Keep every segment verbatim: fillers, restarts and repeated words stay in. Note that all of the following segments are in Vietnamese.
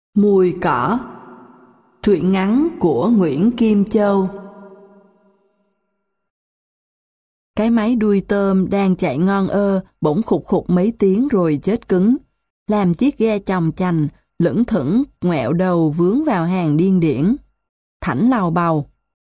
Mùi cỏ. Truyện ngắn của Nguyễn Kim Châu. Cái máy đuôi tôm đang chạy ngon ơ, bỗng khục khục mấy tiếng rồi chết cứng, làm chiếc ghe chòng chành, lững thững, ngoẹo đầu vướng vào hàng điên điển. Thảnh lào bầu.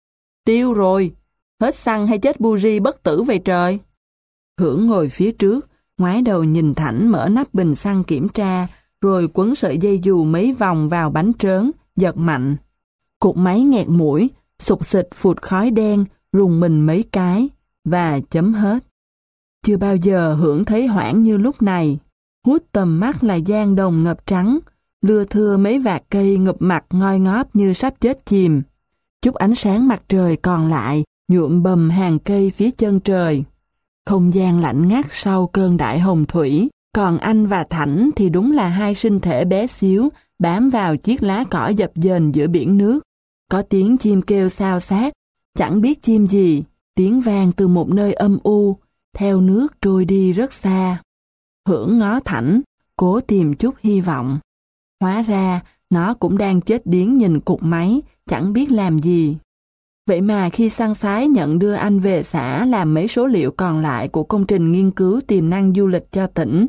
Tiêu rồi, hết xăng hay chết buji bất tử vậy trời? Hưởng ngồi phía trước, ngoái đầu nhìn Thảnh mở nắp bình xăng kiểm tra, rồi quấn sợi dây dù mấy vòng vào bánh trớn, giật mạnh. Cục máy nghẹt mũi, sụt xịt phụt khói đen, rùng mình mấy cái, và chấm hết. Chưa bao giờ Hưởng thấy hoảng như lúc này. Hút tầm mắt là giang đồng ngập trắng, lưa thưa mấy vạt cây ngụp mặt ngoi ngóp như sắp chết chìm. Chút ánh sáng mặt trời còn lại, nhuộm bầm hàng cây phía chân trời. Không gian lạnh ngắt sau cơn đại hồng thủy, còn anh và Thảnh thì đúng là hai sinh thể bé xíu, bám vào chiếc lá cỏ dập dềnh giữa biển nước. Có tiếng chim kêu xao xát, chẳng biết chim gì, tiếng vang từ một nơi âm u, theo nước trôi đi rất xa. Hưởng ngó Thảnh, cố tìm chút hy vọng. Hóa ra, nó cũng đang chết điếng nhìn cục máy, chẳng biết làm gì. Vậy mà khi săn sái nhận đưa anh về xã làm mấy số liệu còn lại của công trình nghiên cứu tiềm năng du lịch cho tỉnh,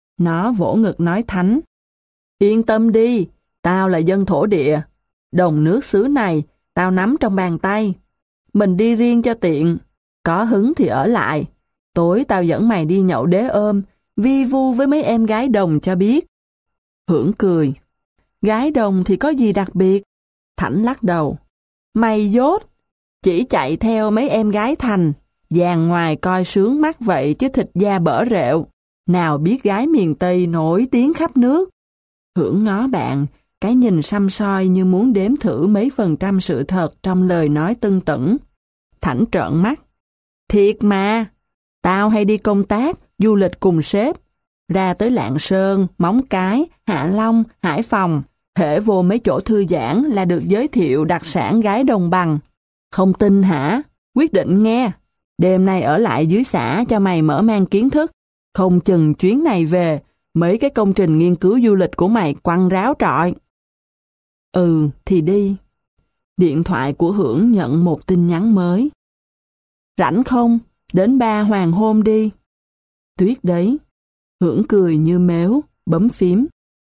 nó vỗ ngực nói Thánh: Yên tâm đi, tao là dân thổ địa. Đồng nước xứ này, tao nắm trong bàn tay. Mình đi riêng cho tiện, có hứng thì ở lại. Tối tao dẫn mày đi nhậu đế ôm, vi vu với mấy em gái đồng cho biết. Hưởng cười. Gái đồng thì có gì đặc biệt? Thảnh lắc đầu. Mày dốt, chỉ chạy theo mấy em gái thành, dàn ngoài coi sướng mắt vậy chứ thịt da bở rệu. Nào biết gái miền Tây nổi tiếng khắp nước. Hưởng ngó bạn, cái nhìn săm soi như muốn đếm thử mấy phần trăm sự thật trong lời nói tưng tửng. Thảnh trợn mắt. Thiệt mà, tao hay đi công tác, du lịch cùng sếp. Ra tới Lạng Sơn, Móng Cái, Hạ Long, Hải Phòng, hễ vô mấy chỗ thư giãn là được giới thiệu đặc sản gái đồng bằng. Không tin hả? Quyết định nghe. Đêm nay ở lại dưới xã cho mày mở mang kiến thức. Không chừng chuyến này về, mấy cái công trình nghiên cứu du lịch của mày quăng ráo trọi. Ừ, thì đi. Điện thoại của Hưởng nhận một tin nhắn mới. Rảnh không? Đến ba hoàng hôn đi. Tuyết đấy. Hưởng cười như mếu, bấm phím.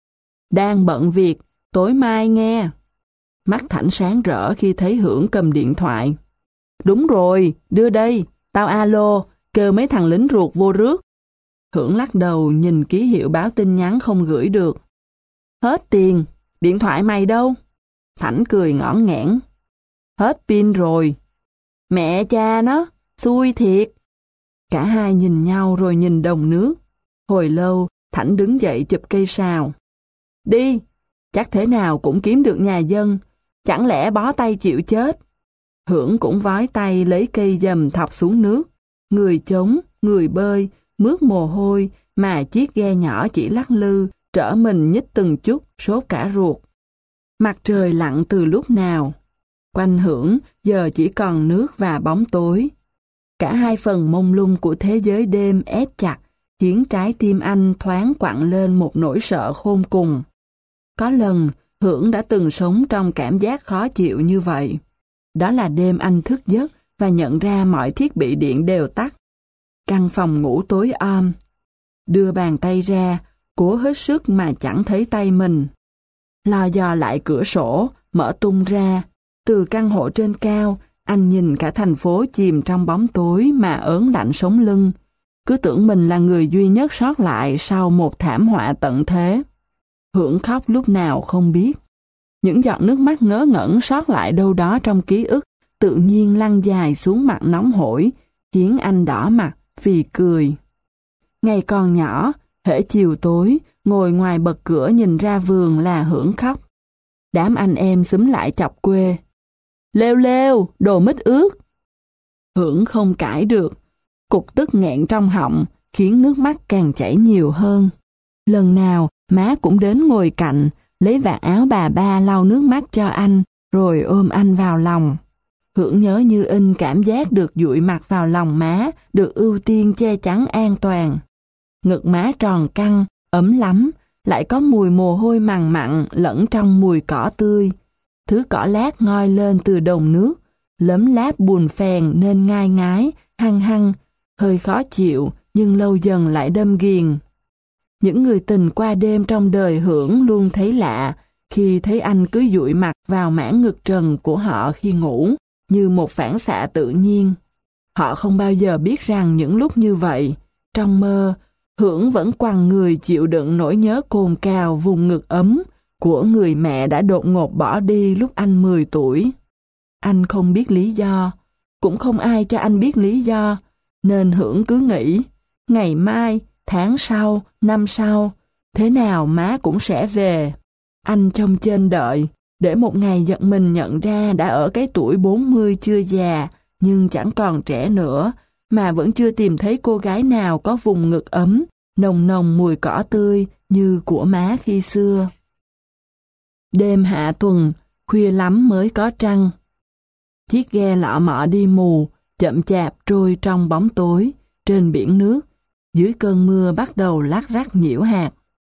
Đang bận việc, tối mai nghe. Mắt Thảnh sáng rỡ khi thấy Hưởng cầm điện thoại. Đúng rồi, đưa đây, tao alo, kêu mấy thằng lính ruột vô rước. Hưởng lắc đầu nhìn ký hiệu báo tin nhắn không gửi được. Hết tiền, điện thoại mày đâu? Thảnh cười ngõn nghẽn. Hết pin rồi. Mẹ cha nó, xui thiệt. Cả hai nhìn nhau rồi nhìn đồng nước. Hồi lâu, Thảnh đứng dậy chụp cây sào. Đi, chắc thế nào cũng kiếm được nhà dân, chẳng lẽ bó tay chịu chết. Hưởng cũng vói tay lấy cây dầm thọc xuống nước. Người chống, người bơi, mướt mồ hôi, mà chiếc ghe nhỏ chỉ lắc lư, trở mình nhích từng chút, sốt cả ruột. Mặt trời lặn từ lúc nào. Quanh Hưởng giờ chỉ còn nước và bóng tối. Cả hai phần mông lung của thế giới đêm ép chặt, khiến trái tim anh thoáng quặn lên một nỗi sợ khôn cùng. Có lần, Hưởng đã từng sống trong cảm giác khó chịu như vậy. Đó là đêm anh thức giấc và nhận ra mọi thiết bị điện đều tắt. Căn phòng ngủ tối om. Đưa bàn tay ra, cố hết sức mà chẳng thấy tay mình. Lò dò lại cửa sổ, mở tung ra. Từ căn hộ trên cao, anh nhìn cả thành phố chìm trong bóng tối mà ớn lạnh sống lưng. Cứ tưởng mình là người duy nhất sót lại sau một thảm họa tận thế. Hưởng khóc lúc nào không biết. Những giọt nước mắt ngớ ngẩn sót lại đâu đó trong ký ức, tự nhiên lăn dài xuống mặt nóng hổi, khiến anh đỏ mặt, phì cười. Ngày còn nhỏ, hễ chiều tối, ngồi ngoài bật cửa nhìn ra vườn là Hưởng khóc. Đám anh em xúm lại chọc quê. Lêu lêu, đồ mít ướt. Hưởng không cãi được. Cục tức nghẹn trong họng, khiến nước mắt càng chảy nhiều hơn. Lần nào, má cũng đến ngồi cạnh, lấy vạt áo bà ba lau nước mắt cho anh, rồi ôm anh vào lòng. Hưởng nhớ như in cảm giác được dụi mặt vào lòng má, được ưu tiên che chắn an toàn. Ngực má tròn căng, ấm lắm, lại có mùi mồ hôi mằn mặn lẫn trong mùi cỏ tươi. Thứ cỏ lát ngoi lên từ đồng nước, lấm láp bùn phèn nên ngai ngái, hăng hăng, hơi khó chịu nhưng lâu dần lại đâm ghiền. Những người tình qua đêm trong đời Hưởng luôn thấy lạ khi thấy anh cứ dụi mặt vào mảng ngực trần của họ khi ngủ, như một phản xạ tự nhiên. Họ không bao giờ biết rằng những lúc như vậy, trong mơ, Hưởng vẫn quằn người chịu đựng nỗi nhớ cồn cào vùng ngực ấm của người mẹ đã đột ngột bỏ đi lúc anh mười tuổi. Anh không biết lý do, cũng không ai cho anh biết lý do, nên Hưởng cứ nghĩ, ngày mai, tháng sau, năm sau, thế nào má cũng sẽ về. Anh trông trên đợi, để một ngày giật mình nhận ra đã ở cái tuổi bốn mươi chưa già, nhưng chẳng còn trẻ nữa, mà vẫn chưa tìm thấy cô gái nào có vùng ngực ấm, nồng nồng mùi cỏ tươi như của má khi xưa. Đêm hạ tuần, khuya lắm mới có trăng. Chiếc ghe lọ mọ đi mù, chậm chạp trôi trong bóng tối, trên biển nước, dưới cơn mưa bắt đầu lác rắc nhiễu hạt.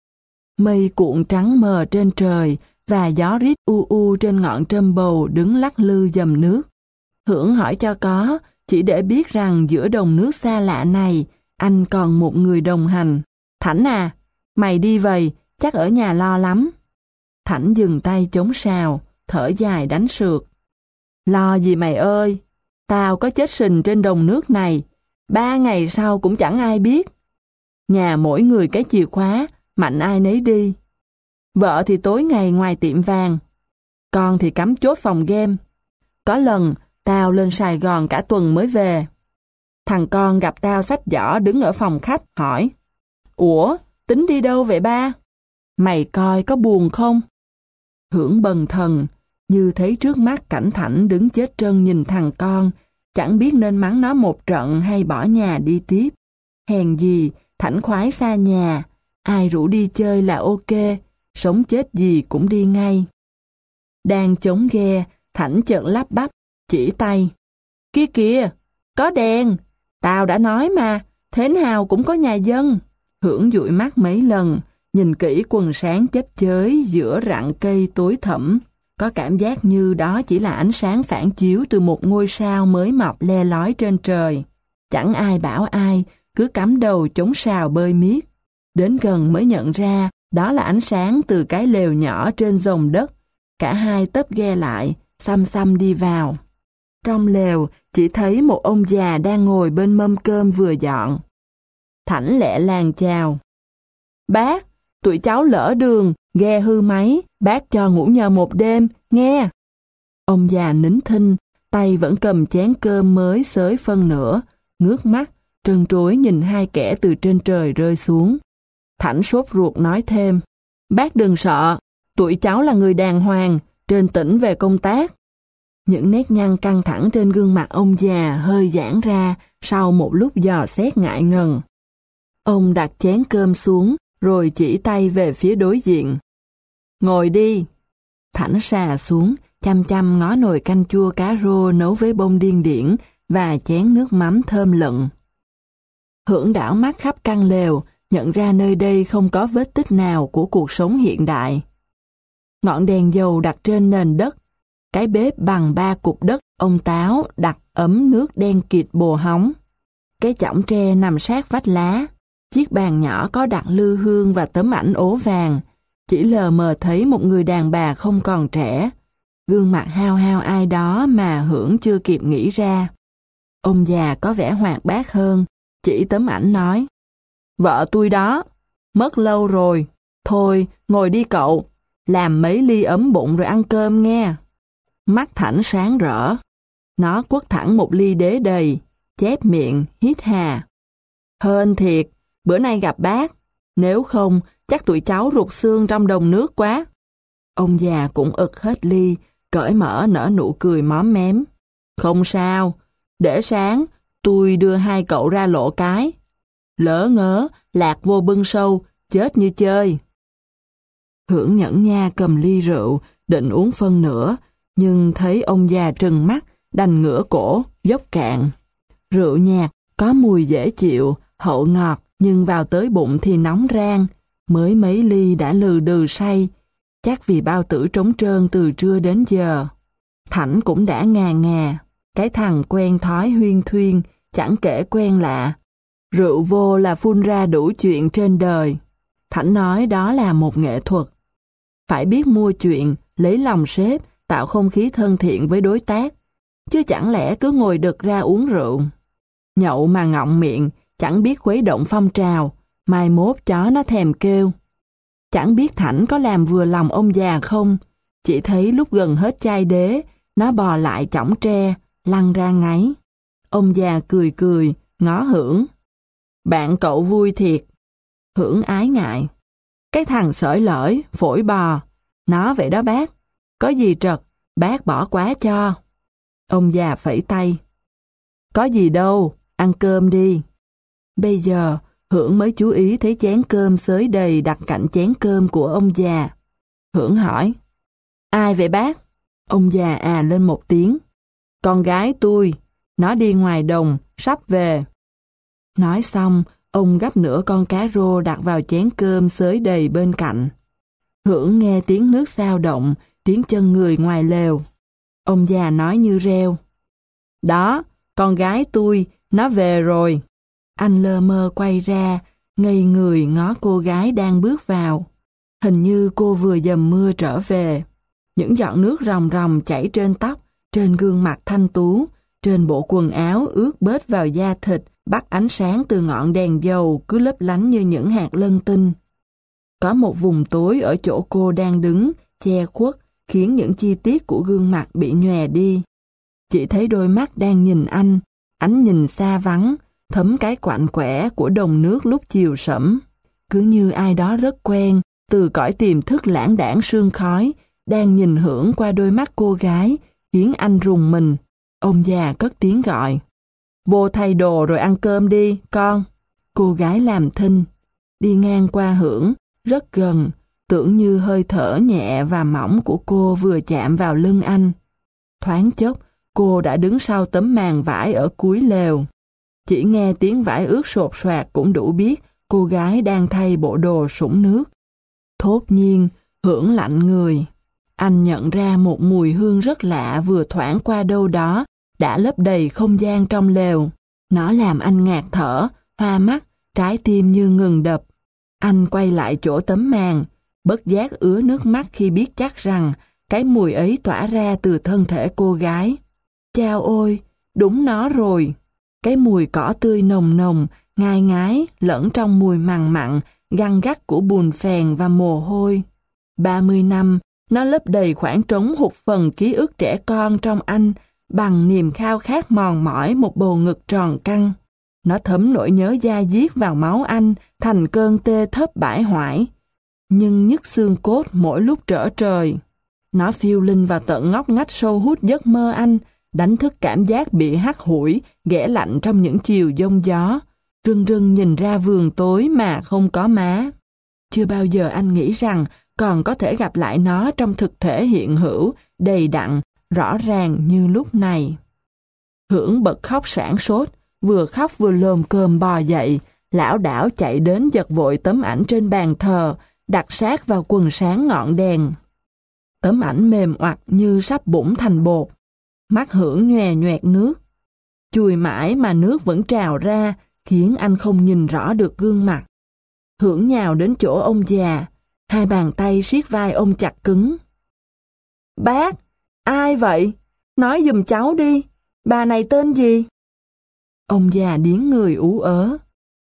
Mây cuộn trắng mờ trên trời và gió rít u u trên ngọn trâm bầu đứng lắc lư dầm nước. Hưởng hỏi cho có, chỉ để biết rằng giữa đồng nước xa lạ này, anh còn một người đồng hành. Thảnh à, mày đi vậy, chắc ở nhà lo lắm. Thảnh dừng tay chống sào, thở dài đánh sượt. Lo gì mày ơi, tao có chết sình trên đồng nước này, ba ngày sau cũng chẳng ai biết. Nhà mỗi người cái chìa khóa, mạnh ai nấy đi. Vợ thì tối ngày ngoài tiệm vàng, con thì cắm chốt phòng game. Có lần, tao lên Sài Gòn cả tuần mới về. Thằng con gặp tao xách giỏ đứng ở phòng khách, hỏi, ủa, tính đi đâu vậy ba? Mày coi có buồn không? Hưởng bần thần, như thấy trước mắt cảnh Thảnh đứng chết trân nhìn thằng con, chẳng biết nên mắng nó một trận hay bỏ nhà đi tiếp. Hèn gì, Thảnh khoái xa nhà, ai rủ đi chơi là ok, sống chết gì cũng đi ngay. Đang chống ghe, Thảnh chợt lắp bắp, chỉ tay. Kia kìa, có đèn, tao đã nói mà, thế nào cũng có nhà dân. Hưởng dụi mắt mấy lần, nhìn kỹ quần sáng chớp chới giữa rặng cây tối thẫm, có cảm giác như đó chỉ là ánh sáng phản chiếu từ một ngôi sao mới mọc le lói trên trời. Chẳng ai bảo ai, cứ cắm đầu chống sào bơi miết. Đến gần mới nhận ra, đó là ánh sáng từ cái lều nhỏ trên dòng đất. Cả hai tấp ghe lại, xăm xăm đi vào. Trong lều, chỉ thấy một ông già đang ngồi bên mâm cơm vừa dọn. Thảnh lẹ làng chào. Bác, tụi cháu lỡ đường, ghe hư máy, bác cho ngủ nhờ một đêm, nghe. Ông già nín thinh, tay vẫn cầm chén cơm mới xới phân nửa, ngước mắt, trân trối nhìn hai kẻ từ trên trời rơi xuống. Thảnh sốt ruột nói thêm, bác đừng sợ, tụi cháu là người đàng hoàng, trên tỉnh về công tác. Những nét nhăn căng thẳng trên gương mặt ông già hơi giãn ra sau một lúc dò xét ngại ngần. Ông đặt chén cơm xuống, rồi chỉ tay về phía đối diện. Ngồi đi. Thảnh xà xuống, chăm chăm ngó nồi canh chua cá rô nấu với bông điên điển và chén nước mắm thơm lựng. Hưởng đảo mắt khắp căn lều, nhận ra nơi đây không có vết tích nào của cuộc sống hiện đại. Ngọn đèn dầu đặt trên nền đất, cái bếp bằng ba cục đất ông Táo đặt ấm nước đen kịt bồ hóng. Cái chõng tre nằm sát vách lá, chiếc bàn nhỏ có đặt lư hương và tấm ảnh ố vàng, chỉ lờ mờ thấy một người đàn bà không còn trẻ, gương mặt hao hao ai đó mà Hưởng chưa kịp nghĩ ra. Ông già có vẻ hoạt bát hơn, chỉ tấm ảnh nói, vợ tôi đó, mất lâu rồi, thôi ngồi đi cậu, làm mấy ly ấm bụng rồi ăn cơm nghe. Mắt Thảnh sáng rỡ, nó quất thẳng một ly đế đầy, chép miệng, hít hà. Hên thiệt, bữa nay gặp bác, nếu không chắc tụi cháu rụt xương trong đồng nước quá. Ông già cũng ực hết ly, cởi mở nở nụ cười móm mém. Không sao, để sáng tôi đưa hai cậu ra lộ cái. Lỡ ngớ, lạc vô bưng sâu, chết như chơi. Hưởng nhẫn nha cầm ly rượu, định uống phân nữa, nhưng thấy ông già trừng mắt, đành ngửa cổ, dốc cạn. Rượu nhạt, có mùi dễ chịu, hậu ngọt, nhưng vào tới bụng thì nóng rang. Mới mấy ly đã lừ đừ say, chắc vì bao tử trống trơn từ trưa đến giờ. Thảnh cũng đã ngà ngà, cái thằng quen thói huyên thuyên, chẳng kể quen lạ. Rượu vô là phun ra đủ chuyện trên đời. Thảnh nói đó là một nghệ thuật. Phải biết mua chuyện, lấy lòng sếp, tạo không khí thân thiện với đối tác, chứ chẳng lẽ cứ ngồi đực ra uống rượu. Nhậu mà ngọng miệng, chẳng biết khuấy động phong trào, mai mốt chó nó thèm kêu. Chẳng biết Thảnh có làm vừa lòng ông già không, chỉ thấy lúc gần hết chai đế, nó bò lại chõng tre, lăn ra ngáy. Ông già cười cười, ngó Hưởng. Bạn cậu vui thiệt. Hưởng ái ngại. Cái thằng xởi lởi, phổi bò. Nó vậy đó bác. Có gì trật, bác bỏ quá cho. Ông già phẩy tay. Có gì đâu, ăn cơm đi. Bây giờ, Hưởng mới chú ý thấy chén cơm xới đầy đặt cạnh chén cơm của ông già. Hưởng hỏi. Ai vậy bác? Ông già à lên một tiếng. Con gái tôi, nó đi ngoài đồng, sắp về. Nói xong, ông gắp nửa con cá rô đặt vào chén cơm xới đầy bên cạnh. Hưởng nghe tiếng nước xao động, tiếng chân người ngoài lều. Ông già nói như reo. Đó, con gái tôi, nó về rồi. Anh lơ mơ quay ra, ngây người ngó cô gái đang bước vào. Hình như cô vừa dầm mưa trở về. Những giọt nước ròng ròng chảy trên tóc, trên gương mặt thanh tú, trên bộ quần áo ướt bết vào da thịt, bắt ánh sáng từ ngọn đèn dầu cứ lấp lánh như những hạt lân tinh. Có một vùng tối ở chỗ cô đang đứng, che khuất, khiến những chi tiết của gương mặt bị nhòe đi. Chỉ thấy đôi mắt đang nhìn anh, ánh nhìn xa vắng, thấm cái quạnh quẻ của đồng nước lúc chiều sẫm. Cứ như ai đó rất quen, từ cõi tiềm thức lãng đãng sương khói, đang nhìn Hưởng qua đôi mắt cô gái, khiến anh rùng mình. Ông già cất tiếng gọi. Vô thay đồ rồi ăn cơm đi, con. Cô gái làm thinh. Đi ngang qua Hưởng, rất gần, tưởng như hơi thở nhẹ và mỏng của cô vừa chạm vào lưng anh. Thoáng chốc, cô đã đứng sau tấm màn vải ở cuối lều. Chỉ nghe tiếng vải ướt sột soạt cũng đủ biết cô gái đang thay bộ đồ sũng nước. Thốt nhiên, Hưởng lạnh người. Anh nhận ra một mùi hương rất lạ vừa thoảng qua đâu đó, đã lấp đầy không gian trong lều. Nó làm anh ngạt thở, hoa mắt, trái tim như ngừng đập. Anh quay lại chỗ tấm màn, bất giác ứa nước mắt khi biết chắc rằng cái mùi ấy tỏa ra từ thân thể cô gái. Chao ôi, đúng nó rồi. Cái mùi cỏ tươi nồng nồng, ngai ngái, lẫn trong mùi mằn mặn, găng gắt của bùn phèn và mồ hôi. Ba mươi năm, nó lấp đầy khoảng trống hụt phần ký ức trẻ con trong anh, bằng niềm khao khát mòn mỏi một bầu ngực tròn căng. Nó thấm nỗi nhớ da diết vào máu anh, thành cơn tê thấp bãi hoại. Nhưng nhức xương cốt mỗi lúc trở trời. Nó phiêu linh vào tận ngóc ngách sâu hút giấc mơ anh, đánh thức cảm giác bị hắt hủi, ghẻ lạnh trong những chiều giông gió, rưng rưng nhìn ra vườn tối mà không có má. Chưa bao giờ anh nghĩ rằng còn có thể gặp lại nó trong thực thể hiện hữu, đầy đặn, rõ ràng như lúc này. Hưởng bật khóc sảng sốt, vừa khóc vừa lồm cồm bò dậy, lảo đảo chạy đến giật vội tấm ảnh trên bàn thờ, đặt sát vào quần sáng ngọn đèn. Tấm ảnh mềm oặt như sắp bủng thành bột. Mắt Hưởng nhòe nhoẹt nước. Chùi mãi mà nước vẫn trào ra, khiến anh không nhìn rõ được gương mặt. Hưởng nhào đến chỗ ông già, hai bàn tay siết vai ông chặt cứng. Bác, ai vậy? Nói giùm cháu đi, bà này tên gì? Ông già điếng người ú ớ.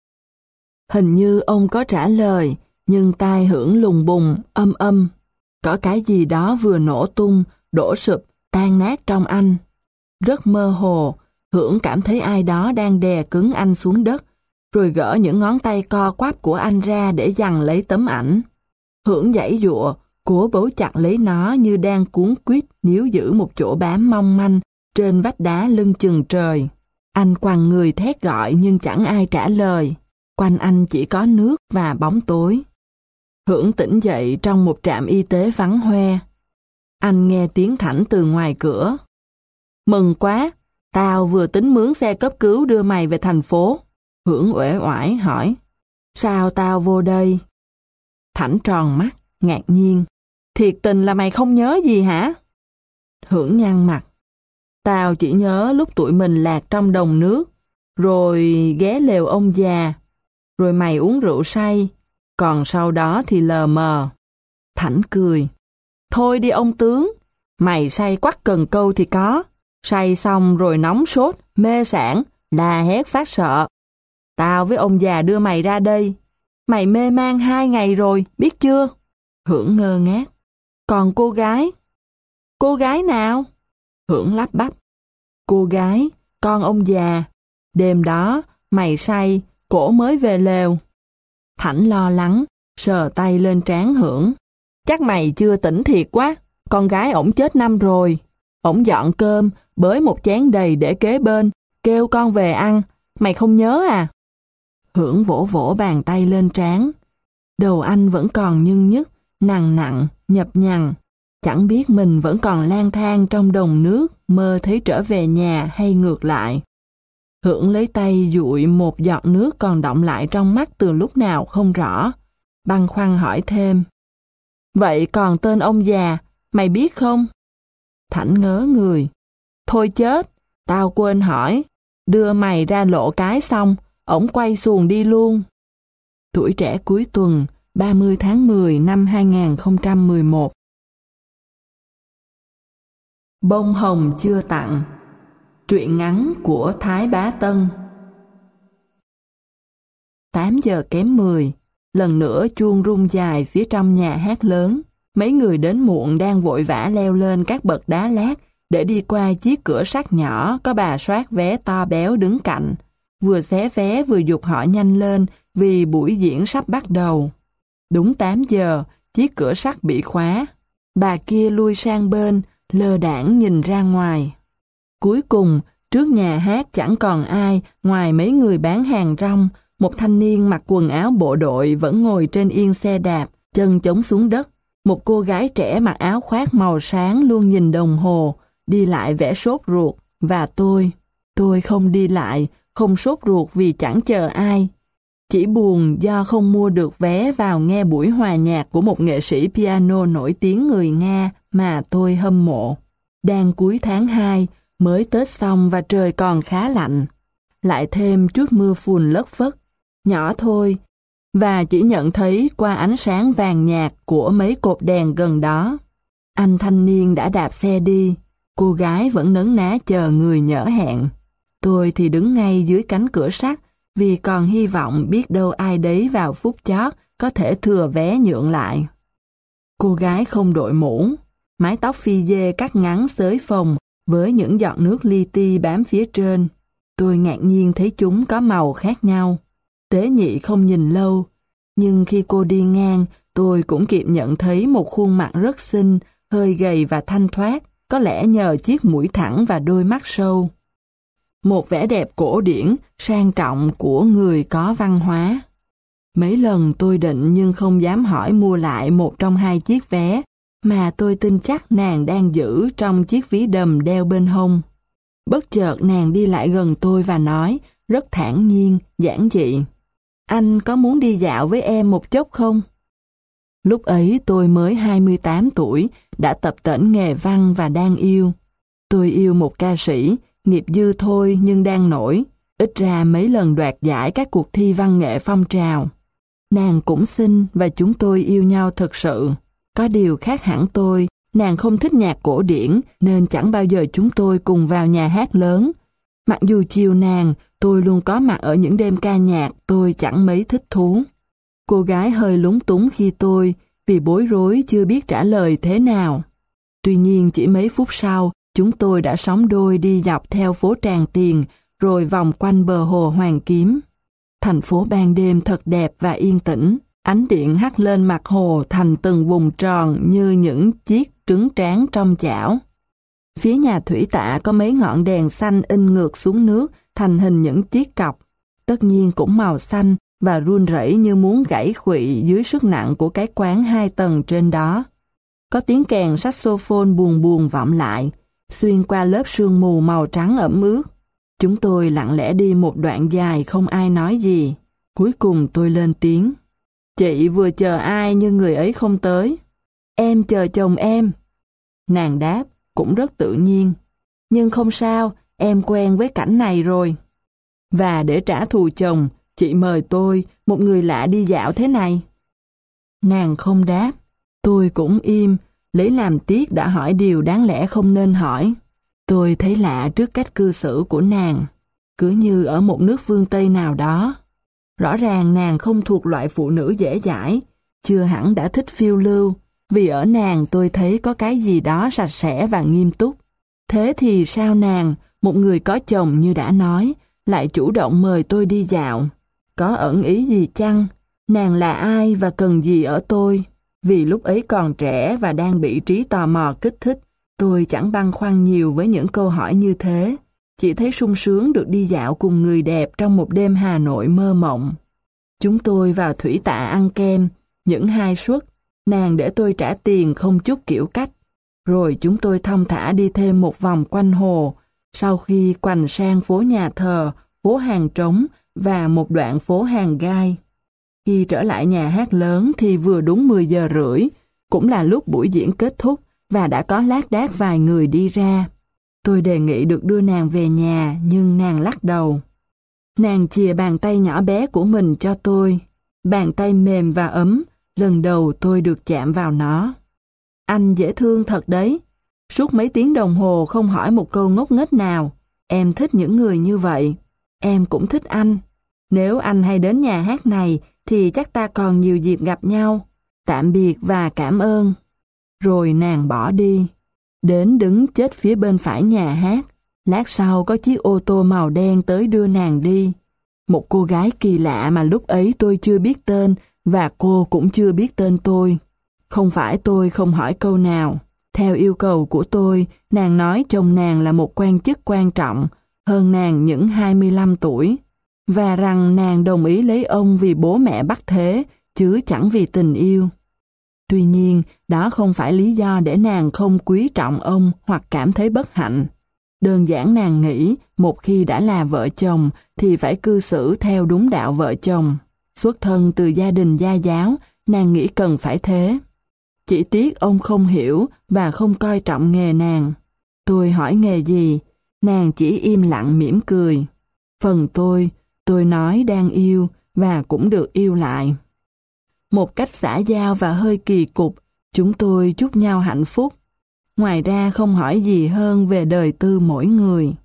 Hình như ông có trả lời, nhưng tai Hưởng lùng bùng, âm âm. Có cái gì đó vừa nổ tung, đổ sụp, tan nát trong anh. Rất mơ hồ, Hưởng cảm thấy ai đó đang đè cứng anh xuống đất, rồi gỡ những ngón tay co quắp của anh ra để giằng lấy tấm ảnh. Hưởng giãy giụa, cố bấu chặt lấy nó như đang cuống quýt níu giữ một chỗ bám mong manh trên vách đá lưng chừng trời. Anh quằn người thét gọi nhưng chẳng ai trả lời. Quanh anh chỉ có nước và bóng tối. Hưởng tỉnh dậy trong một trạm y tế vắng hoe. Anh nghe tiếng Thảnh từ ngoài cửa. Mừng quá, tao vừa tính mướn xe cấp cứu đưa mày về thành phố. Hưởng uể oải hỏi, sao tao vô đây? Thảnh tròn mắt, ngạc nhiên. Thiệt tình là mày không nhớ gì hả? Hưởng nhăn mặt. Tao chỉ nhớ lúc tụi mình lạc trong đồng nước, rồi ghé lều ông già, rồi mày uống rượu say, còn sau đó thì lờ mờ. Thảnh cười. Thôi đi ông tướng, mày say quắc cần câu thì có, say xong rồi nóng sốt, mê sảng, la hét phát sợ. Tao với ông già đưa mày ra đây, mày mê man hai ngày rồi, biết chưa? Hưởng ngơ ngác. Còn cô gái? Cô gái nào? Hưởng lắp bắp. Cô gái, con ông già. Đêm đó, mày say, cổ mới về lều. Thảnh lo lắng, sờ tay lên trán Hưởng. Chắc mày chưa tỉnh thiệt quá, con gái ổng chết năm rồi. Ổng dọn cơm, bới một chén đầy để kế bên, kêu con về ăn, mày không nhớ à? Hưởng vỗ vỗ bàn tay lên trán. Đầu anh vẫn còn nhưng nhức, nặng nặng, nhập nhằn. Chẳng biết mình vẫn còn lang thang trong đồng nước, mơ thấy trở về nhà hay ngược lại. Hưởng lấy tay dụi một giọt nước còn đọng lại trong mắt từ lúc nào không rõ. Băn khoăn hỏi thêm. Vậy còn tên ông già, mày biết không? Thảnh ngớ người. Thôi chết, tao quên hỏi. Đưa mày ra lộ cái xong, ổng quay xuồng đi luôn. Tuổi trẻ cuối tuần, ba mươi tháng mười năm hai nghìn không trăm mười một. Bông hồng chưa tặng. Truyện ngắn của Thái Bá Tân. tám giờ kém mười, lần nữa chuông rung dài phía trong nhà hát lớn. Mấy người đến muộn đang vội vã leo lên các bậc đá lát để đi qua chiếc cửa sắt nhỏ có bà soát vé to béo đứng cạnh. Vừa xé vé vừa giục họ nhanh lên vì buổi diễn sắp bắt đầu. Đúng tám giờ, chiếc cửa sắt bị khóa. Bà kia lui sang bên, lơ đãng nhìn ra ngoài. Cuối cùng, trước nhà hát chẳng còn ai ngoài mấy người bán hàng rong. Một thanh niên mặc quần áo bộ đội vẫn ngồi trên yên xe đạp, chân chống xuống đất. Một cô gái trẻ mặc áo khoác màu sáng luôn nhìn đồng hồ, đi lại vẻ sốt ruột. Và tôi, tôi không đi lại, không sốt ruột vì chẳng chờ ai. Chỉ buồn do không mua được vé vào nghe buổi hòa nhạc của một nghệ sĩ piano nổi tiếng người Nga mà tôi hâm mộ. Đang cuối tháng hai, mới Tết xong và trời còn khá lạnh. Lại thêm chút mưa phùn lất phất, nhỏ thôi, và chỉ nhận thấy qua ánh sáng vàng nhạt của mấy cột đèn gần đó. Anh thanh niên đã đạp xe đi, cô gái vẫn nấn ná chờ người nhỡ hẹn. Tôi thì đứng ngay dưới cánh cửa sắt vì còn hy vọng biết đâu ai đấy vào phút chót có thể thừa vé nhượng lại. Cô gái không đội mũ, mái tóc phi dê cắt ngắn xới phồng với những giọt nước li ti bám phía trên. Tôi ngạc nhiên thấy chúng có màu khác nhau. Tế nhị không nhìn lâu, nhưng khi cô đi ngang, tôi cũng kịp nhận thấy một khuôn mặt rất xinh, hơi gầy và thanh thoát, có lẽ nhờ chiếc mũi thẳng và đôi mắt sâu. Một vẻ đẹp cổ điển, sang trọng của người có văn hóa. Mấy lần tôi định nhưng không dám hỏi mua lại một trong hai chiếc vé, mà tôi tin chắc nàng đang giữ trong chiếc ví đầm đeo bên hông. Bất chợt nàng đi lại gần tôi và nói, rất thản nhiên, giản dị. Anh có muốn đi dạo với em một chốc không? Lúc ấy tôi mới hai mươi tám tuổi, đã tập tễnh nghề văn và đang yêu. Tôi yêu một ca sĩ, nghiệp dư thôi nhưng đang nổi, ít ra mấy lần đoạt giải các cuộc thi văn nghệ phong trào. Nàng cũng xinh và chúng tôi yêu nhau thật sự. Có điều khác hẳn tôi, nàng không thích nhạc cổ điển nên chẳng bao giờ chúng tôi cùng vào nhà hát lớn. Mặc dù chiều nàng, tôi luôn có mặt ở những đêm ca nhạc tôi chẳng mấy thích thú. Cô gái hơi lúng túng khi tôi, vì bối rối chưa biết trả lời thế nào. Tuy nhiên chỉ mấy phút sau, chúng tôi đã sóng đôi đi dọc theo phố Tràng Tiền, rồi vòng quanh bờ hồ Hoàn Kiếm. Thành phố ban đêm thật đẹp và yên tĩnh. Ánh điện hắt lên mặt hồ thành từng vùng tròn như những chiếc trứng tráng trong chảo. Phía nhà thủy tạ có mấy ngọn đèn xanh in ngược xuống nước thành hình những chiếc cọc. Tất nhiên cũng màu xanh và run rẩy như muốn gãy khuỵu dưới sức nặng của cái quán hai tầng trên đó. Có tiếng kèn saxophone buồn buồn vọng lại, xuyên qua lớp sương mù màu trắng ẩm ướt. Chúng tôi lặng lẽ đi một đoạn dài không ai nói gì. Cuối cùng tôi lên tiếng. Chị vừa chờ ai nhưng người ấy không tới. Em chờ chồng em. Nàng đáp, cũng rất tự nhiên. Nhưng không sao, em quen với cảnh này rồi. Và để trả thù chồng, chị mời tôi, một người lạ đi dạo thế này. Nàng không đáp. Tôi cũng im, lấy làm tiếc đã hỏi điều đáng lẽ không nên hỏi. Tôi thấy lạ trước cách cư xử của nàng, cứ như ở một nước phương Tây nào đó. Rõ ràng nàng không thuộc loại phụ nữ dễ dãi, chưa hẳn đã thích phiêu lưu, vì ở nàng tôi thấy có cái gì đó sạch sẽ và nghiêm túc. Thế thì sao nàng, một người có chồng như đã nói, lại chủ động mời tôi đi dạo? Có ẩn ý gì chăng? Nàng là ai và cần gì ở tôi? Vì lúc ấy còn trẻ và đang bị trí tò mò kích thích, tôi chẳng băn khoăn nhiều với những câu hỏi như thế. Chỉ thấy sung sướng được đi dạo cùng người đẹp trong một đêm Hà Nội mơ mộng. Chúng tôi vào thủy tạ ăn kem, những hai suất, nàng để tôi trả tiền không chút kiểu cách. Rồi chúng tôi thong thả đi thêm một vòng quanh hồ, sau khi quành sang phố nhà thờ, phố hàng trống và một đoạn phố hàng gai. Khi trở lại nhà hát lớn thì vừa đúng mười giờ rưỡi, cũng là lúc buổi diễn kết thúc và đã có lác đác vài người đi ra. Tôi đề nghị được đưa nàng về nhà nhưng nàng lắc đầu. Nàng chìa bàn tay nhỏ bé của mình cho tôi. Bàn tay mềm và ấm, lần đầu tôi được chạm vào nó. Anh dễ thương thật đấy. Suốt mấy tiếng đồng hồ không hỏi một câu ngốc nghếch nào. Em thích những người như vậy. Em cũng thích anh. Nếu anh hay đến nhà hát này thì chắc ta còn nhiều dịp gặp nhau. Tạm biệt và cảm ơn. Rồi nàng bỏ đi. Đến đứng chết phía bên phải nhà hát. Lát sau có chiếc ô tô màu đen tới đưa nàng đi. Một cô gái kỳ lạ mà lúc ấy tôi chưa biết tên và cô cũng chưa biết tên tôi. Không phải tôi không hỏi câu nào. Theo yêu cầu của tôi, nàng nói chồng nàng là một quan chức quan trọng, hơn nàng những hai mươi lăm tuổi, và rằng nàng đồng ý lấy ông vì bố mẹ bắt thế, chứ chẳng vì tình yêu. Tuy nhiên, đó không phải lý do để nàng không quý trọng ông hoặc cảm thấy bất hạnh. Đơn giản nàng nghĩ, một khi đã là vợ chồng, thì phải cư xử theo đúng đạo vợ chồng. Xuất thân từ gia đình gia giáo, nàng nghĩ cần phải thế. Chỉ tiếc ông không hiểu và không coi trọng nghề nàng. Tôi hỏi nghề gì, nàng chỉ im lặng mỉm cười. Phần tôi, tôi nói đang yêu và cũng được yêu lại. Một cách xã giao và hơi kỳ cục, chúng tôi chúc nhau hạnh phúc. Ngoài ra không hỏi gì hơn về đời tư mỗi người.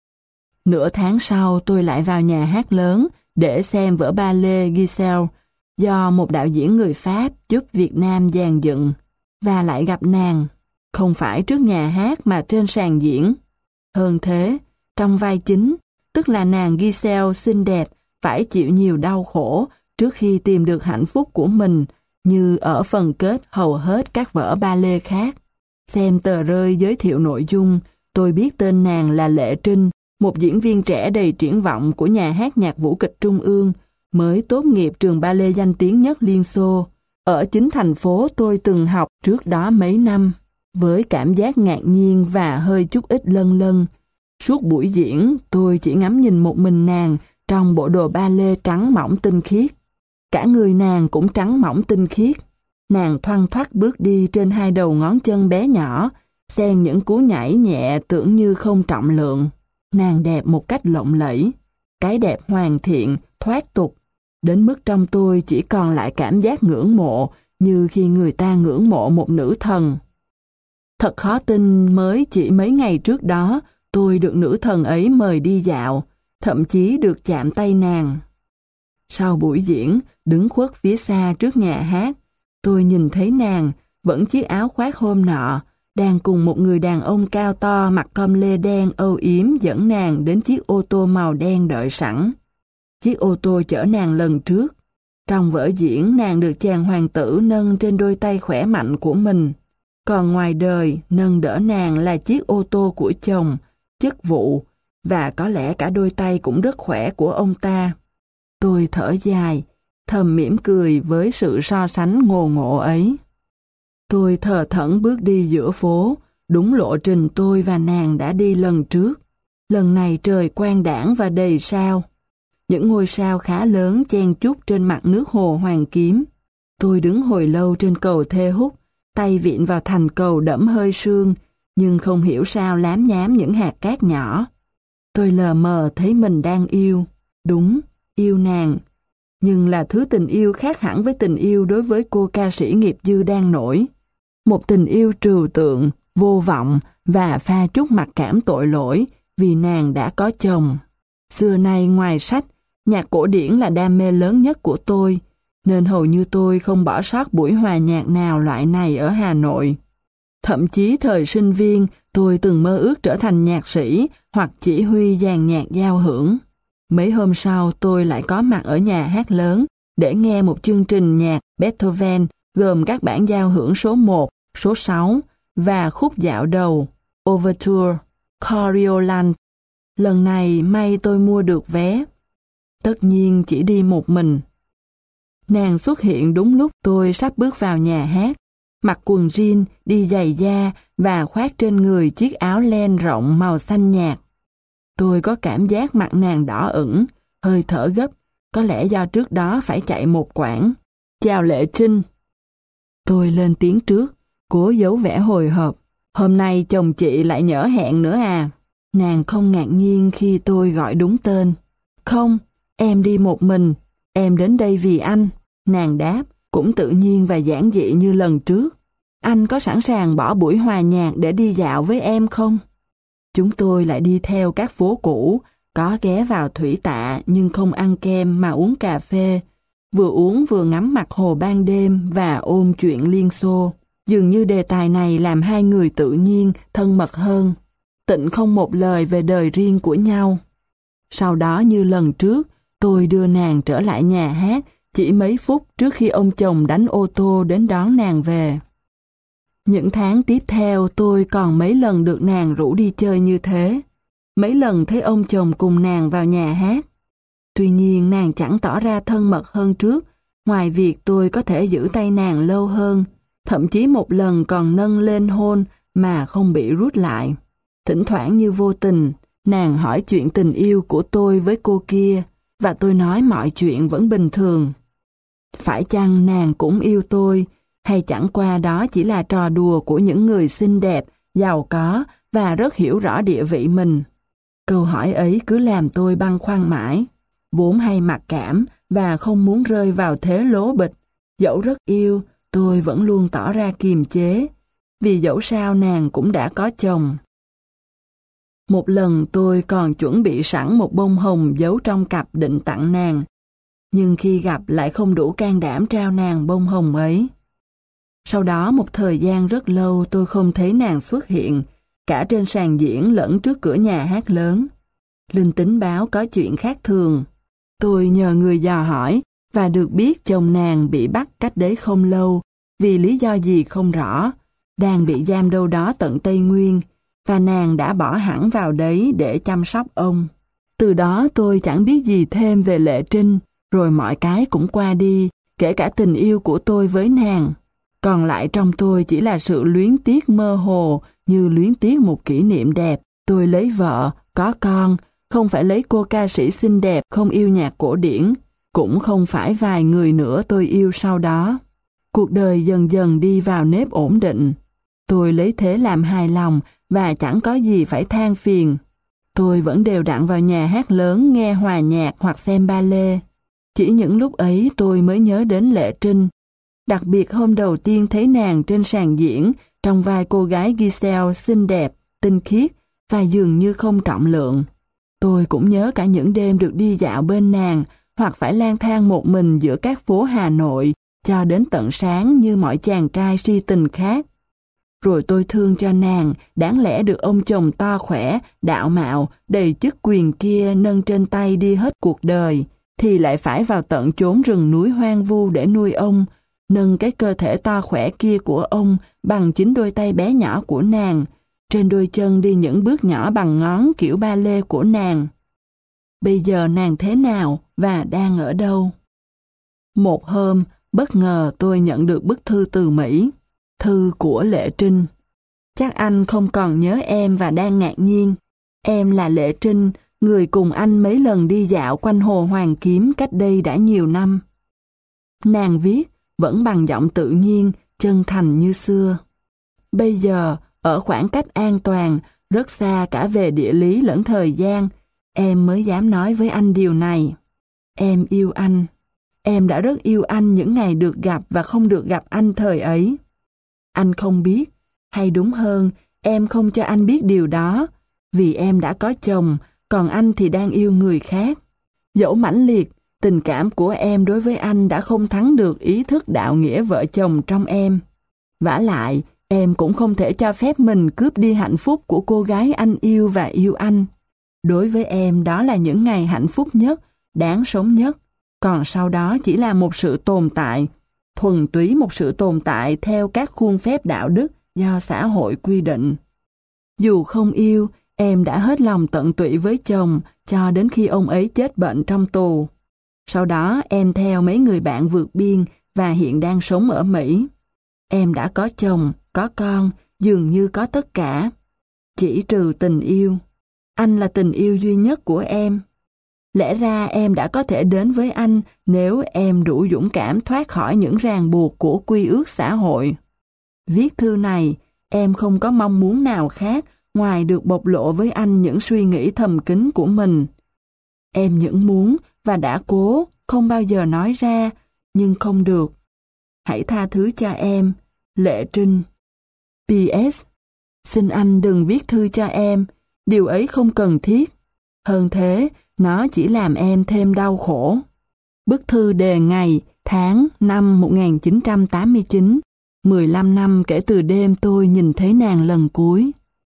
Nửa tháng sau tôi lại vào nhà hát lớn để xem vở ballet Giselle do một đạo diễn người Pháp giúp Việt Nam dàn dựng, và lại gặp nàng, không phải trước nhà hát mà trên sàn diễn. Hơn thế, trong vai chính, tức là nàng Giselle xinh đẹp phải chịu nhiều đau khổ trước khi tìm được hạnh phúc của mình, như ở phần kết hầu hết các vở ballet khác. Xem tờ rơi giới thiệu nội dung, tôi biết tên nàng là Lệ Trinh, một diễn viên trẻ đầy triển vọng của nhà hát nhạc vũ kịch Trung ương, mới tốt nghiệp trường ballet danh tiếng nhất Liên Xô, ở chính thành phố tôi từng học trước đó mấy năm, với cảm giác ngạc nhiên và hơi chút ít lân lân. Suốt buổi diễn, tôi chỉ ngắm nhìn một mình nàng trong bộ đồ ballet trắng mỏng tinh khiết. Cả người nàng cũng trắng mỏng tinh khiết. Nàng thoăn thoắt bước đi trên hai đầu ngón chân bé nhỏ, xen những cú nhảy nhẹ tưởng như không trọng lượng. Nàng đẹp một cách lộng lẫy, cái đẹp hoàn thiện, thoát tục, đến mức trong tôi chỉ còn lại cảm giác ngưỡng mộ, như khi người ta ngưỡng mộ một nữ thần. Thật khó tin mới chỉ mấy ngày trước đó, tôi được nữ thần ấy mời đi dạo, thậm chí được chạm tay nàng. Sau buổi diễn, đứng khuất phía xa trước nhà hát, tôi nhìn thấy nàng, vẫn chiếc áo khoác hôm nọ, đang cùng một người đàn ông cao to mặc com lê đen âu yếm dẫn nàng đến chiếc ô tô màu đen đợi sẵn. Chiếc ô tô chở nàng lần trước. Trong vở diễn, nàng được chàng hoàng tử nâng trên đôi tay khỏe mạnh của mình. Còn ngoài đời, nâng đỡ nàng là chiếc ô tô của chồng, chức vụ, và có lẽ cả đôi tay cũng rất khỏe của ông ta. Tôi thở dài, thầm mỉm cười với sự so sánh ngồ ngộ ấy. Tôi thờ thẫn bước đi giữa phố, đúng lộ trình tôi và nàng đã đi lần trước. Lần này trời quang đãng và đầy sao. Những ngôi sao khá lớn chen chúc trên mặt nước hồ Hoàng Kiếm. Tôi đứng hồi lâu trên cầu Thê Húc, tay vịn vào thành cầu đẫm hơi sương, nhưng không hiểu sao lám nhám những hạt cát nhỏ. Tôi lờ mờ thấy mình đang yêu, đúng, yêu nàng. Nhưng là thứ tình yêu khác hẳn với tình yêu đối với cô ca sĩ nghiệp dư đang nổi. Một tình yêu trừu tượng, vô vọng và pha chút mặc cảm tội lỗi vì nàng đã có chồng. Xưa nay ngoài sách, nhạc cổ điển là đam mê lớn nhất của tôi, nên hầu như tôi không bỏ sót buổi hòa nhạc nào loại này ở Hà Nội. Thậm chí thời sinh viên, tôi từng mơ ước trở thành nhạc sĩ hoặc chỉ huy dàn nhạc giao hưởng. Mấy hôm sau tôi lại có mặt ở nhà hát lớn để nghe một chương trình nhạc Beethoven gồm các bản giao hưởng số một, số sáu và khúc dạo đầu, Overture, Coriolanus. Lần này may tôi mua được vé. Tất nhiên chỉ đi một mình. Nàng xuất hiện đúng lúc tôi sắp bước vào nhà hát, mặc quần jean, đi giày da và khoác trên người chiếc áo len rộng màu xanh nhạt. Tôi có cảm giác mặt nàng đỏ ửng, hơi thở gấp, có lẽ do trước đó phải chạy một quãng. Chào Lệ Trinh. Tôi lên tiếng trước, cố giấu vẻ hồi hộp. Hôm nay chồng chị lại nhỡ hẹn nữa à? Nàng không ngạc nhiên khi tôi gọi đúng tên. Không, em đi một mình, em đến đây vì anh. Nàng đáp, cũng tự nhiên và giản dị như lần trước. Anh có sẵn sàng bỏ buổi hòa nhạc để đi dạo với em không? Chúng tôi lại đi theo các phố cũ, có ghé vào Thủy Tạ nhưng không ăn kem mà uống cà phê, vừa uống vừa ngắm mặt hồ ban đêm và ôm chuyện Liên Xô. Dường như đề tài này làm hai người tự nhiên, thân mật hơn. Tịnh không một lời về đời riêng của nhau. Sau đó như lần trước, tôi đưa nàng trở lại nhà hát chỉ mấy phút trước khi ông chồng đánh ô tô đến đón nàng về. Những tháng tiếp theo tôi còn mấy lần được nàng rủ đi chơi như thế. Mấy lần thấy ông chồng cùng nàng vào nhà hát. Tuy nhiên nàng chẳng tỏ ra thân mật hơn trước, ngoài việc tôi có thể giữ tay nàng lâu hơn, thậm chí một lần còn nâng lên hôn mà không bị rút lại. Thỉnh thoảng như vô tình, nàng hỏi chuyện tình yêu của tôi với cô kia, và tôi nói mọi chuyện vẫn bình thường. Phải chăng nàng cũng yêu tôi, hay chẳng qua đó chỉ là trò đùa của những người xinh đẹp, giàu có và rất hiểu rõ địa vị mình? Câu hỏi ấy cứ làm tôi băn khoăn mãi. Vốn hay mặc cảm và không muốn rơi vào thế lố bịch. Dẫu rất yêu, tôi vẫn luôn tỏ ra kiềm chế, vì dẫu sao nàng cũng đã có chồng. Một lần tôi còn chuẩn bị sẵn một bông hồng giấu trong cặp định tặng nàng, nhưng khi gặp lại không đủ can đảm trao nàng bông hồng ấy. Sau đó một thời gian rất lâu tôi không thấy nàng xuất hiện, cả trên sàn diễn lẫn trước cửa nhà hát lớn. Linh tính báo có chuyện khác thường. Tôi nhờ người dò hỏi và được biết chồng nàng bị bắt cách đấy không lâu, vì lý do gì không rõ, đang bị giam đâu đó tận Tây Nguyên, và nàng đã bỏ hẳn vào đấy để chăm sóc ông. Từ đó tôi chẳng biết gì thêm về Lệ Trinh, rồi mọi cái cũng qua đi, kể cả tình yêu của tôi với nàng. Còn lại trong tôi chỉ là sự luyến tiếc mơ hồ, như luyến tiếc một kỷ niệm đẹp. Tôi lấy vợ, có con, không phải lấy cô ca sĩ xinh đẹp không yêu nhạc cổ điển, cũng không phải vài người nữa tôi yêu sau đó. Cuộc đời dần dần đi vào nếp ổn định. Tôi lấy thế làm hài lòng và chẳng có gì phải than phiền. Tôi vẫn đều đặn vào nhà hát lớn nghe hòa nhạc hoặc xem ballet. Chỉ những lúc ấy tôi mới nhớ đến Lệ Trinh. Đặc biệt hôm đầu tiên thấy nàng trên sàn diễn trong vai cô gái Giselle xinh đẹp, tinh khiết và dường như không trọng lượng. Tôi cũng nhớ cả những đêm được đi dạo bên nàng hoặc phải lang thang một mình giữa các phố Hà Nội cho đến tận sáng như mọi chàng trai si tình khác. Rồi tôi thương cho nàng, đáng lẽ được ông chồng to khỏe, đạo mạo, đầy chức quyền kia nâng trên tay đi hết cuộc đời, thì lại phải vào tận chốn rừng núi hoang vu để nuôi ông, nâng cái cơ thể to khỏe kia của ông bằng chính đôi tay bé nhỏ của nàng, trên đôi chân đi những bước nhỏ bằng ngón kiểu ba lê của nàng. Bây giờ nàng thế nào và đang ở đâu? Một hôm, bất ngờ tôi nhận được bức thư từ Mỹ, thư của Lệ Trinh. Chắc anh không còn nhớ em và đang ngạc nhiên. Em là Lệ Trinh, người cùng anh mấy lần đi dạo quanh hồ Hoàn Kiếm cách đây đã nhiều năm. Nàng viết, vẫn bằng giọng tự nhiên, chân thành như xưa. Bây giờ, ở khoảng cách an toàn, rất xa cả về địa lý lẫn thời gian, em mới dám nói với anh điều này. Em yêu anh. Em đã rất yêu anh những ngày được gặp và không được gặp anh thời ấy. Anh không biết, hay đúng hơn, em không cho anh biết điều đó, vì em đã có chồng, còn anh thì đang yêu người khác. Dẫu mãnh liệt, tình cảm của em đối với anh đã không thắng được ý thức đạo nghĩa vợ chồng trong em. Vả lại, em cũng không thể cho phép mình cướp đi hạnh phúc của cô gái anh yêu và yêu anh. Đối với em đó là những ngày hạnh phúc nhất, đáng sống nhất, còn sau đó chỉ là một sự tồn tại, thuần túy một sự tồn tại theo các khuôn phép đạo đức do xã hội quy định. Dù không yêu, em đã hết lòng tận tụy với chồng cho đến khi ông ấy chết bệnh trong tù. Sau đó em theo mấy người bạn vượt biên và hiện đang sống ở Mỹ. Em đã có chồng, có con, dường như có tất cả. Chỉ trừ tình yêu. Anh là tình yêu duy nhất của em. Lẽ ra em đã có thể đến với anh nếu em đủ dũng cảm thoát khỏi những ràng buộc của quy ước xã hội. Viết thư này, em không có mong muốn nào khác ngoài được bộc lộ với anh những suy nghĩ thầm kín của mình. Em những muốn và đã cố không bao giờ nói ra, nhưng không được. Hãy tha thứ cho em, Lệ Trinh. pê ét. Xin anh đừng viết thư cho em, điều ấy không cần thiết. Hơn thế, nó chỉ làm em thêm đau khổ. Bức thư đề ngày, tháng, năm một nghìn chín trăm tám mươi chín, mười lăm năm kể từ đêm tôi nhìn thấy nàng lần cuối.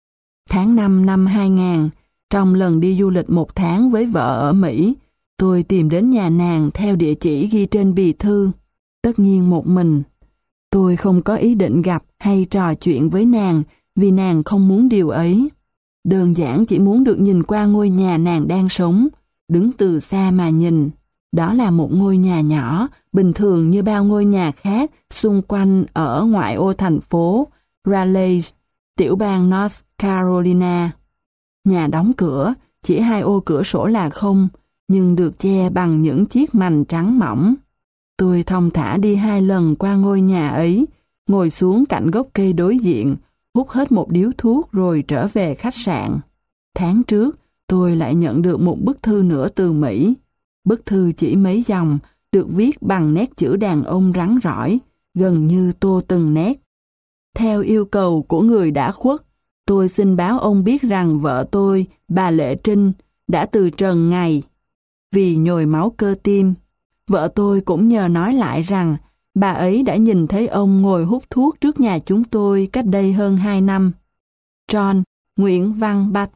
Tháng năm năm hai nghìn, trong lần đi du lịch một tháng với vợ ở Mỹ, tôi tìm đến nhà nàng theo địa chỉ ghi trên bì thư, tất nhiên một mình. Tôi không có ý định gặp hay trò chuyện với nàng vì nàng không muốn điều ấy. Đơn giản chỉ muốn được nhìn qua ngôi nhà nàng đang sống, đứng từ xa mà nhìn. Đó là một ngôi nhà nhỏ, bình thường như bao ngôi nhà khác xung quanh ở ngoại ô thành phố Raleigh, tiểu bang North Carolina. Nhà đóng cửa, chỉ hai ô cửa sổ là không, nhưng được che bằng những chiếc mành trắng mỏng. Tôi thong thả đi hai lần qua ngôi nhà ấy, ngồi xuống cạnh gốc cây đối diện, hút hết một điếu thuốc rồi trở về khách sạn. Tháng trước, tôi lại nhận được một bức thư nữa từ Mỹ. Bức thư chỉ mấy dòng, được viết bằng nét chữ đàn ông rắn rỏi, gần như tô từng nét. Theo yêu cầu của người đã khuất, tôi xin báo ông biết rằng vợ tôi, bà Lệ Trinh, đã từ trần ngày vì nhồi máu cơ tim. Vợ tôi cũng nhờ nói lại rằng bà ấy đã nhìn thấy ông ngồi hút thuốc trước nhà chúng tôi cách đây hơn hai năm. John Nguyễn Văn Bách.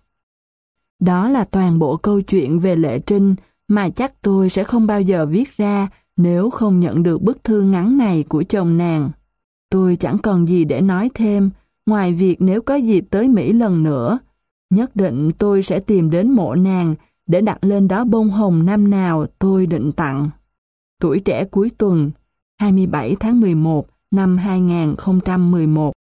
Đó là toàn bộ câu chuyện về Lệ Trinh mà chắc tôi sẽ không bao giờ viết ra nếu không nhận được bức thư ngắn này của chồng nàng. Tôi chẳng còn gì để nói thêm, ngoài việc nếu có dịp tới Mỹ lần nữa, nhất định tôi sẽ tìm đến mộ nàng để đặt lên đó bông hồng năm nào tôi định tặng. Tuổi trẻ cuối tuần, hai mươi bảy tháng mười một năm hai nghìn không trăm mười một.